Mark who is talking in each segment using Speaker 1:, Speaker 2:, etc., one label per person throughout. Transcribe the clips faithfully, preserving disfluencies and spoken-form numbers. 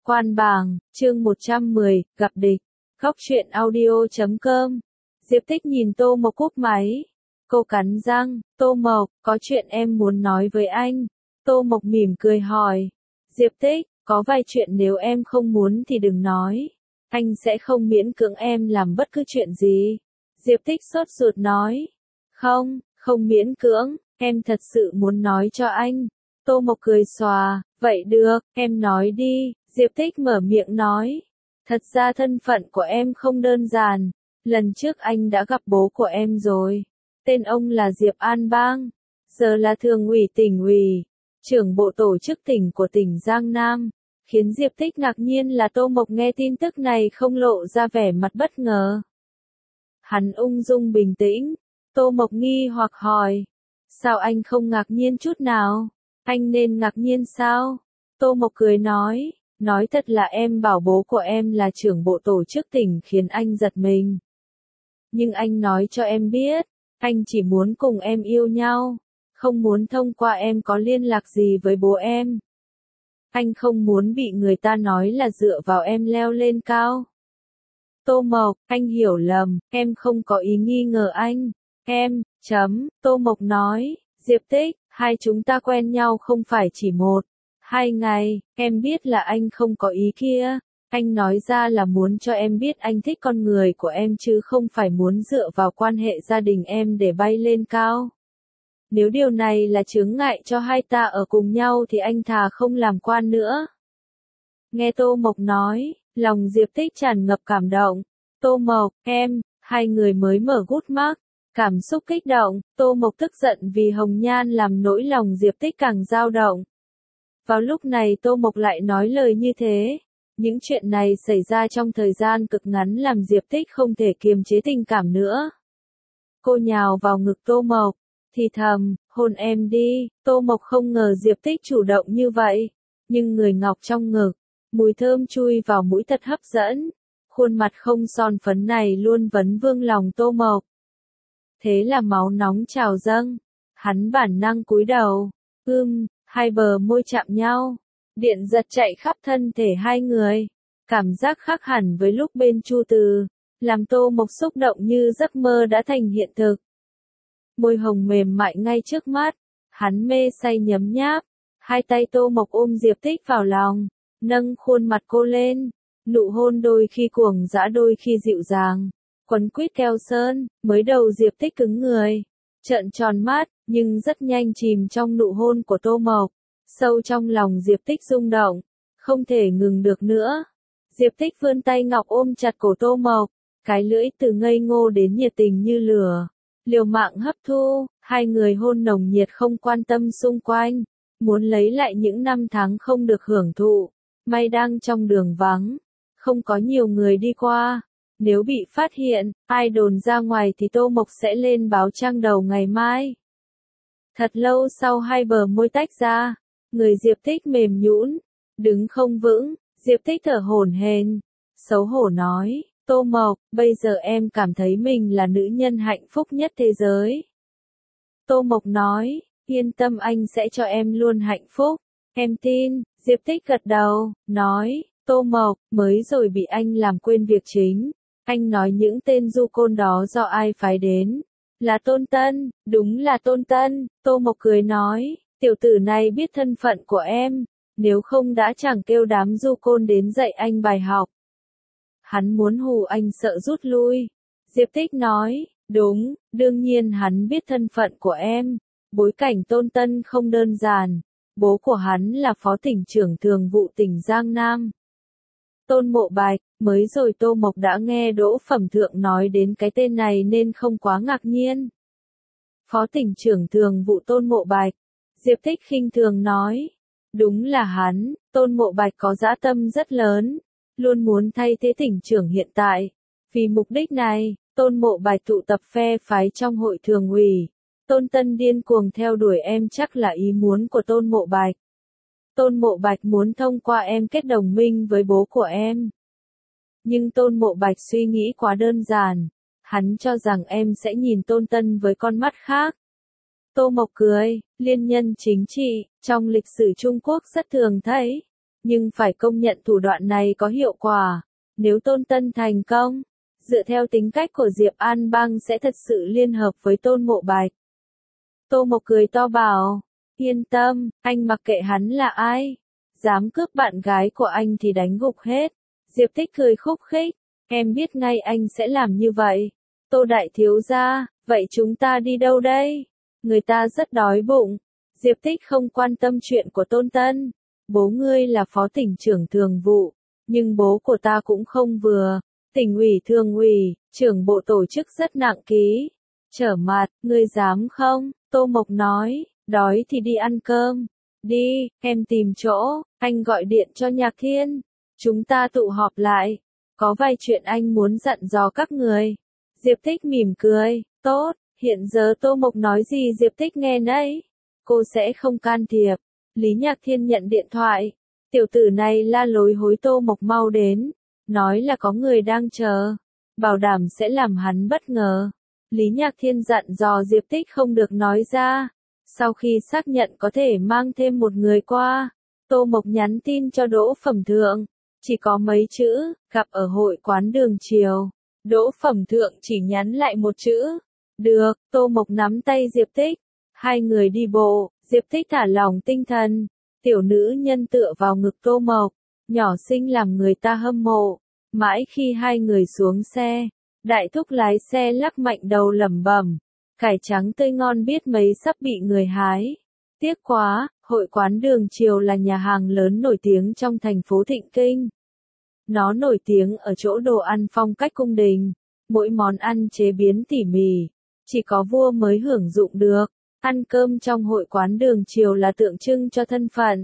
Speaker 1: Quan bảng, chương một trăm mười, gặp địch. Góc truyện audio chấm com. Diệp Tích nhìn Tô Mộc cúp máy. Cô cắn răng, Tô Mộc, có chuyện em muốn nói với anh. Tô Mộc mỉm cười hỏi. Diệp Tích, có vài chuyện nếu em không muốn thì đừng nói. Anh sẽ không miễn cưỡng em làm bất cứ chuyện gì. Diệp Tích sốt ruột nói. Không, không miễn cưỡng, em thật sự muốn nói cho anh. Tô Mộc cười xòa, vậy được, em nói đi. Diệp Tích mở miệng nói. Thật ra thân phận của em không đơn giản. Lần trước anh đã gặp bố của em rồi. Tên ông là Diệp An Bang. Giờ là thường ủy tỉnh ủy, trưởng bộ tổ chức tỉnh của tỉnh Giang Nam. Khiến Diệp Tích ngạc nhiên là Tô Mộc nghe tin tức này không lộ ra vẻ mặt bất ngờ. Hắn ung dung bình tĩnh. Tô Mộc nghi hoặc hỏi. Sao anh không ngạc nhiên chút nào? Anh nên ngạc nhiên sao? Tô Mộc cười nói. Nói thật là em bảo bố của em là trưởng bộ tổ chức tỉnh khiến anh giật mình. Nhưng anh nói cho em biết, anh chỉ muốn cùng em yêu nhau, không muốn thông qua em có liên lạc gì với bố em. Anh không muốn bị người ta nói là dựa vào em leo lên cao. Tô Mộc, anh hiểu lầm, em không có ý nghi ngờ anh. Em, chấm, Tô Mộc nói, Diệp Tích, hai chúng ta quen nhau không phải chỉ một, hai ngày, em biết là anh không có ý kia. Anh nói ra là muốn cho em biết anh thích con người của em chứ không phải muốn dựa vào quan hệ gia đình em để bay lên cao. Nếu điều này là chướng ngại cho hai ta ở cùng nhau thì anh thà không làm quan nữa. Nghe Tô Mộc nói, lòng Diệp Tích tràn ngập cảm động. Tô Mộc, em, hai người mới mở gút mắc. Cảm xúc kích động, Tô Mộc tức giận vì Hồng Nhan làm nỗi lòng Diệp Tích càng dao động. Vào lúc này Tô Mộc lại nói lời như thế. Những chuyện này xảy ra trong thời gian cực ngắn làm Diệp Tích không thể kiềm chế tình cảm nữa. Cô nhào vào ngực Tô Mộc, thì thầm, hôn em đi. Tô Mộc không ngờ Diệp Tích chủ động như vậy, nhưng người ngọc trong ngực, mùi thơm chui vào mũi thật hấp dẫn. Khuôn mặt không son phấn này luôn vấn vương lòng Tô Mộc. Thế là máu nóng trào dâng, hắn bản năng cúi đầu, ưm, hai bờ môi chạm nhau. Điện giật chạy khắp thân thể hai người. Cảm giác khác hẳn với lúc bên Chu Từ, làm Tô Mộc xúc động như giấc mơ đã thành hiện thực. Môi hồng mềm mại ngay trước mắt, hắn mê say nhấm nháp. Hai tay Tô Mộc ôm Diệp Tích vào lòng, nâng khuôn mặt cô lên. Nụ hôn đôi khi cuồng dã đôi khi dịu dàng, quấn quýt keo sơn. Mới đầu Diệp Tích cứng người, trợn tròn mắt, nhưng rất nhanh chìm trong nụ hôn của Tô Mộc. Sâu trong lòng Diệp Tích rung động, không thể ngừng được nữa. Diệp Tích vươn tay ngọc ôm chặt cổ Tô Mộc, cái lưỡi từ ngây ngô đến nhiệt tình như lửa, liều mạng hấp thu. Hai người hôn nồng nhiệt không quan tâm xung quanh, muốn lấy lại những năm tháng không được hưởng thụ. May đang trong đường vắng, không có nhiều người đi qua. Nếu bị phát hiện, ai đồn ra ngoài thì Tô Mộc sẽ lên báo trang đầu ngày mai. Thật lâu sau hai bờ môi tách ra. Người Diệp Tích mềm nhũn, đứng không vững. Diệp Tích thở hổn hển, xấu hổ nói, Tô Mộc, bây giờ em cảm thấy mình là nữ nhân hạnh phúc nhất thế giới. Tô Mộc nói, yên tâm anh sẽ cho em luôn hạnh phúc, em tin. Diệp Tích gật đầu, nói, Tô Mộc, mới rồi bị anh làm quên việc chính. Anh nói những tên du côn đó do ai phái đến? Là Tôn Tân, đúng là Tôn Tân. Tô Mộc cười nói. Tiểu tử này biết thân phận của em, nếu không đã chẳng kêu đám du côn đến dạy anh bài học. Hắn muốn hù anh sợ rút lui. Diệp Tích nói, đúng, đương nhiên hắn biết thân phận của em. Bối cảnh Tôn Tân không đơn giản, bố của hắn là phó tỉnh trưởng thường vụ tỉnh Giang Nam. Tôn Mộ Bạch, mới rồi Tô Mộc đã nghe Đỗ Phẩm Thượng nói đến cái tên này nên không quá ngạc nhiên. Phó tỉnh trưởng thường vụ Tôn Mộ Bạch. Diệp Tích khinh thường nói, đúng là hắn. Tôn Mộ Bạch có dã tâm rất lớn, luôn muốn thay thế tỉnh trưởng hiện tại. Vì mục đích này, Tôn Mộ Bạch tụ tập phe phái trong hội thường ủy. Tôn Tân điên cuồng theo đuổi em chắc là ý muốn của Tôn Mộ Bạch. Tôn Mộ Bạch muốn thông qua em kết đồng minh với bố của em. Nhưng Tôn Mộ Bạch suy nghĩ quá đơn giản, hắn cho rằng em sẽ nhìn Tôn Tân với con mắt khác. Tô Mộc cười, liên nhân chính trị, trong lịch sử Trung Quốc rất thường thấy. Nhưng phải công nhận thủ đoạn này có hiệu quả. Nếu Tôn Tân thành công, dựa theo tính cách của Diệp An Băng sẽ thật sự liên hợp với Tôn Ngộ Bạch. Tô Mộc cười to bảo, yên tâm, anh mặc kệ hắn là ai. Dám cướp bạn gái của anh thì đánh gục hết. Diệp Tích cười khúc khích, em biết ngay anh sẽ làm như vậy. Tô đại thiếu gia, vậy chúng ta đi đâu đây? Người ta rất đói bụng. Diệp Tích không quan tâm chuyện của Tôn Tân. Bố ngươi là phó tỉnh trưởng thường vụ, nhưng bố của ta cũng không vừa. Tỉnh ủy thường ủy, trưởng bộ tổ chức rất nặng ký. Trở mặt, ngươi dám không? Tô Mộc nói, đói thì đi ăn cơm. Đi, em tìm chỗ, anh gọi điện cho Nhạc Thiên. Chúng ta tụ họp lại. Có vài chuyện anh muốn dặn dò các người. Diệp Tích mỉm cười, tốt, hiện giờ Tô Mộc nói gì Diệp Tích nghe nấy. Cô sẽ không can thiệp. Lý Nhạc Thiên nhận điện thoại. Tiểu tử này la lối hối Tô Mộc mau đến. Nói là có người đang chờ. Bảo đảm sẽ làm hắn bất ngờ. Lý Nhạc Thiên dặn dò Diệp Tích không được nói ra. Sau khi xác nhận có thể mang thêm một người qua, Tô Mộc nhắn tin cho Đỗ Phẩm Thượng. Chỉ có mấy chữ, gặp ở hội quán đường chiều. Đỗ Phẩm Thượng chỉ nhắn lại một chữ. Được, Tô Mộc nắm tay Diệp Tích. Hai người đi bộ, Diệp Tích thả lỏng tinh thần. Tiểu nữ nhân tựa vào ngực Tô Mộc. Nhỏ xinh làm người ta hâm mộ. Mãi khi hai người xuống xe, đại thúc lái xe lắc mạnh đầu lẩm bẩm. Cải trắng tươi ngon biết mấy sắp bị người hái. Tiếc quá, hội quán đường chiều là nhà hàng lớn nổi tiếng trong thành phố Thịnh Kinh. Nó nổi tiếng ở chỗ đồ ăn phong cách cung đình. Mỗi món ăn chế biến tỉ mỉ. Chỉ có vua mới hưởng dụng được. Ăn cơm trong hội quán đường chiều là tượng trưng cho thân phận.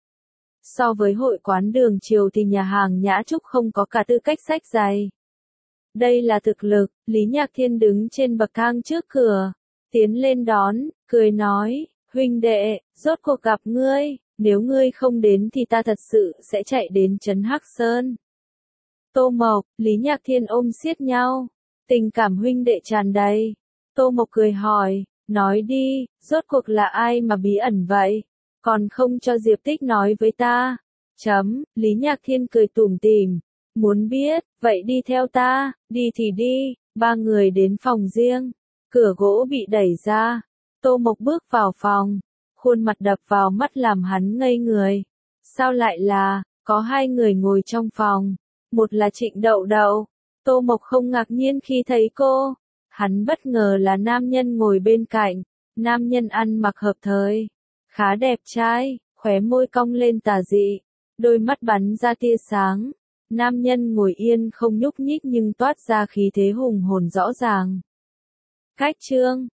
Speaker 1: So với hội quán đường chiều thì nhà hàng Nhã Trúc không có cả tư cách xách giày. Đây là thực lực, Lý Nhạc Thiên đứng trên bậc thang trước cửa. Tiến lên đón, cười nói, huynh đệ, rốt cuộc gặp ngươi, nếu ngươi không đến thì ta thật sự sẽ chạy đến trấn Hắc Sơn. Tô Mộc, Lý Nhạc Thiên ôm siết nhau, tình cảm huynh đệ tràn đầy. Tô Mộc cười hỏi, nói đi, rốt cuộc là ai mà bí ẩn vậy? Còn không cho Diệp Tích nói với ta. Chấm, Lý Nhạc Thiên cười tủm tỉm. Muốn biết, vậy đi theo ta, đi thì đi. Ba người đến phòng riêng. Cửa gỗ bị đẩy ra. Tô Mộc bước vào phòng. Khuôn mặt đập vào mắt làm hắn ngây người. Sao lại là, có hai người ngồi trong phòng. Một là Trịnh Đậu Đậu. Tô Mộc không ngạc nhiên khi thấy cô. Hắn bất ngờ là nam nhân ngồi bên cạnh. Nam nhân ăn mặc hợp thời. Khá đẹp trai, khóe môi cong lên tà dị. Đôi mắt bắn ra tia sáng. Nam nhân ngồi yên không nhúc nhích nhưng toát ra khí thế hùng hồn rõ ràng. Cách chương